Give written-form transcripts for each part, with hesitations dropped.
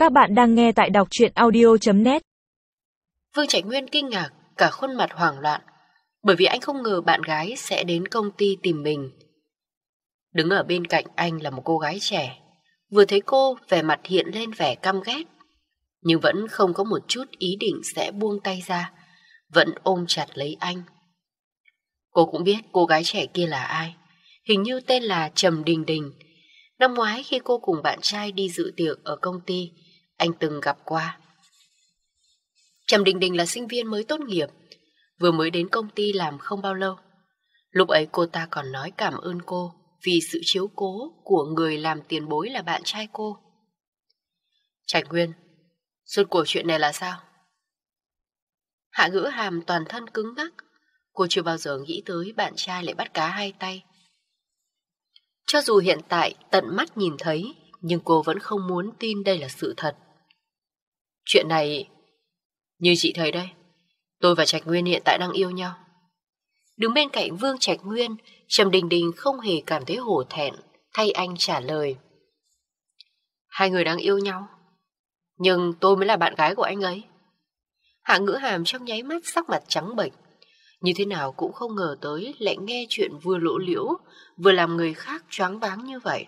Các bạn đang nghe tại đọc truyện audio.net. Vương Trạch Nguyên kinh ngạc, cả khuôn mặt hoảng loạn, bởi vì anh không ngờ bạn gái sẽ đến công ty tìm mình. Đứng ở bên cạnh anh là một cô gái trẻ. Vừa thấy cô, vẻ mặt hiện lên vẻ căm ghét, nhưng vẫn không có một chút ý định sẽ buông tay ra, vẫn ôm chặt lấy anh. Cô cũng biết cô gái trẻ kia là ai, hình như tên là Trầm Đình Đình. Năm ngoái khi cô cùng bạn trai đi dự tiệc ở công ty, anh từng gặp qua. Trầm Đình Đình là sinh viên mới tốt nghiệp, vừa mới đến công ty làm không bao lâu. Lúc ấy cô ta còn nói cảm ơn cô vì sự chiếu cố của người làm tiền bối là bạn trai cô. Trạch Nguyên, rốt cuộc chuyện này là sao? Hạ Ngữ Hàm toàn thân cứng ngắc. Cô chưa bao giờ nghĩ tới bạn trai lại bắt cá hai tay. Cho dù hiện tại tận mắt nhìn thấy, nhưng cô vẫn không muốn tin đây là sự thật. Chuyện này, như chị thấy đây, tôi và Trạch Nguyên hiện tại đang yêu nhau. Đứng bên cạnh Vương Trạch Nguyên, Trầm Đình Đình không hề cảm thấy hổ thẹn, thay anh trả lời. Hai người đang yêu nhau, nhưng tôi mới là bạn gái của anh ấy. Hạ Ngữ Hàm trong nháy mắt sắc mặt trắng bệch, như thế nào cũng không ngờ tới lại nghe chuyện vừa lộ liễu, vừa làm người khác choáng váng như vậy.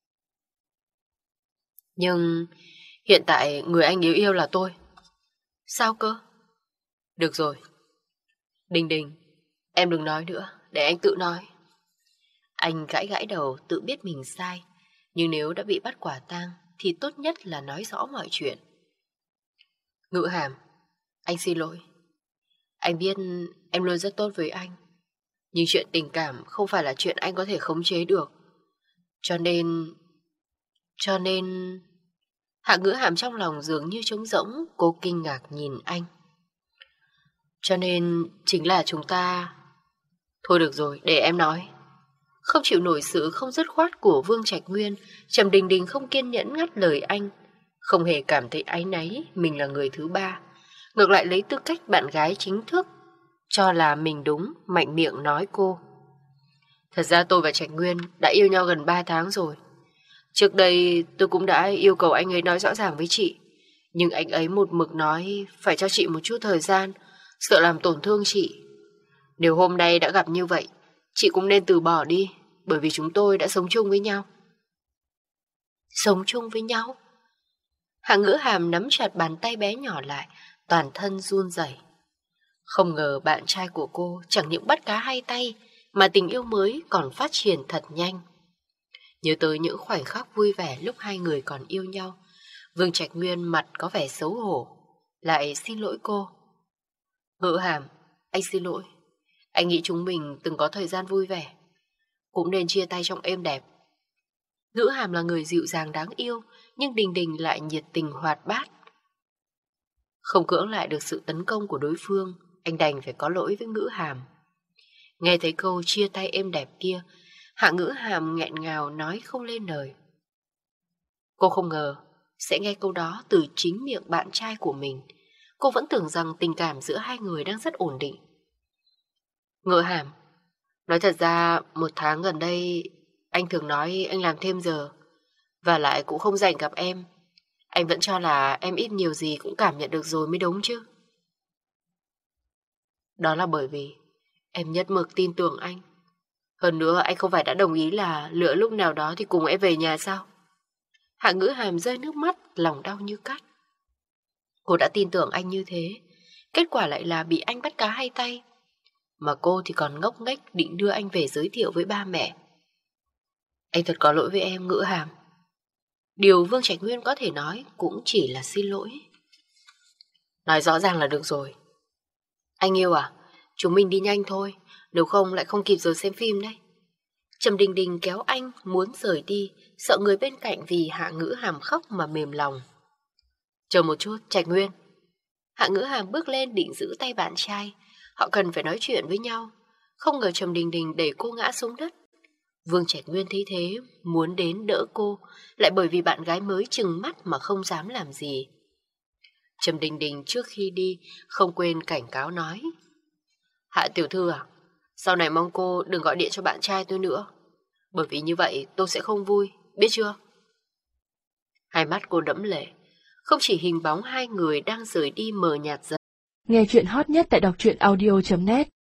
Nhưng hiện tại người anh yêu là tôi. Sao cơ? Được rồi. Đình Đình, em đừng nói nữa, để anh tự nói. Anh gãi gãi đầu tự biết mình sai, nhưng nếu đã bị bắt quả tang thì tốt nhất là nói rõ mọi chuyện. Ngữ Hàm, anh xin lỗi. Anh biết em luôn rất tốt với anh, nhưng chuyện tình cảm không phải là chuyện anh có thể khống chế được. Cho nên... Hạ Ngữ Hàm trong lòng dường như trống rỗng, cô kinh ngạc nhìn anh. Cho nên chính là chúng ta... Thôi được rồi, để em nói. Không chịu nổi sự không dứt khoát của Vương Trạch Nguyên, Trầm Đình Đình không kiên nhẫn ngắt lời anh. Không hề cảm thấy áy náy mình là người thứ ba, ngược lại lấy tư cách bạn gái chính thức cho là mình đúng, mạnh miệng nói cô. Thật ra tôi và Trạch Nguyên đã yêu nhau gần 3 tháng rồi. Trước đây tôi cũng đã yêu cầu anh ấy nói rõ ràng với chị, nhưng anh ấy một mực nói phải cho chị một chút thời gian, sợ làm tổn thương chị. Nếu hôm nay đã gặp như vậy, chị cũng nên từ bỏ đi, bởi vì chúng tôi đã sống chung với nhau. Sống chung với nhau? Hạ Ngữ Hàm nắm chặt bàn tay bé nhỏ lại, toàn thân run rẩy. Không ngờ bạn trai của cô chẳng những bắt cá hai tay, mà tình yêu mới còn phát triển thật nhanh. Nhớ tới những khoảnh khắc vui vẻ lúc hai người còn yêu nhau, Vương Trạch Nguyên mặt có vẻ xấu hổ, lại xin lỗi cô. Ngữ Hàm, anh xin lỗi. Anh nghĩ chúng mình từng có thời gian vui vẻ, cũng nên chia tay trong êm đẹp. Ngữ Hàm là người dịu dàng đáng yêu, nhưng Đình Đình lại nhiệt tình hoạt bát. Không cưỡng lại được sự tấn công của đối phương, anh đành phải có lỗi với Ngữ Hàm. Nghe thấy câu chia tay êm đẹp kia, Hạ Ngữ Hàm nghẹn ngào nói không lên lời. Cô không ngờ sẽ nghe câu đó từ chính miệng bạn trai của mình. Cô vẫn tưởng rằng tình cảm giữa hai người đang rất ổn định. Ngữ Hàm, nói thật ra 1 tháng gần đây anh thường nói anh làm thêm giờ, và lại cũng không rảnh gặp em. Anh vẫn cho là em ít nhiều gì cũng cảm nhận được rồi mới đúng chứ. Đó là bởi vì em nhất mực tin tưởng anh. Hơn nữa anh không phải đã đồng ý là lựa lúc nào đó thì cùng em về nhà sao? Hạ Ngữ Hàm rơi nước mắt, lòng đau như cắt. Cô đã tin tưởng anh như thế, kết quả lại là bị anh bắt cá hai tay. Mà cô thì còn ngốc nghếch định đưa anh về giới thiệu với ba mẹ. Anh thật có lỗi với em, Ngữ Hàm. Điều Vương Trạch Nguyên có thể nói cũng chỉ là xin lỗi. Nói rõ ràng là được rồi. Anh yêu à? Chúng mình đi nhanh thôi, nếu không lại không kịp giờ xem phim đấy. Trầm Đình Đình kéo anh muốn rời đi, sợ người bên cạnh vì Hạ Ngữ Hàm khóc mà mềm lòng. Chờ một chút, Trạch Nguyên. Hạ Ngữ Hàm bước lên định giữ tay bạn trai. Họ cần phải nói chuyện với nhau. Không ngờ Trầm Đình Đình đẩy cô ngã xuống đất. Vương Trạch Nguyên thấy thế, muốn đến đỡ cô, lại bởi vì bạn gái mới trừng mắt mà không dám làm gì. Trầm Đình Đình trước khi đi không quên cảnh cáo nói. Hạ tiểu thư à, sau này mong cô đừng gọi điện cho bạn trai tôi nữa, bởi vì như vậy tôi sẽ không vui, biết chưa? Hai mắt cô đẫm lệ, Không chỉ hình bóng hai người đang rời đi mờ nhạt dần. Nghe chuyện hot nhất tại đọc truyện audio.net